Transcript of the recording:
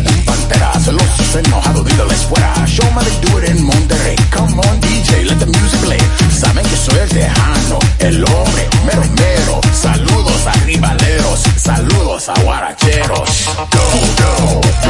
un pantera, celosos, enojados, dígales fuera. Show me they do it in Monterrey. Come on DJ, let the music play. Saben que soy el tejano, el hombre, mero mero. Saludos a rivaleros, saludos a guaracheros. Go, go.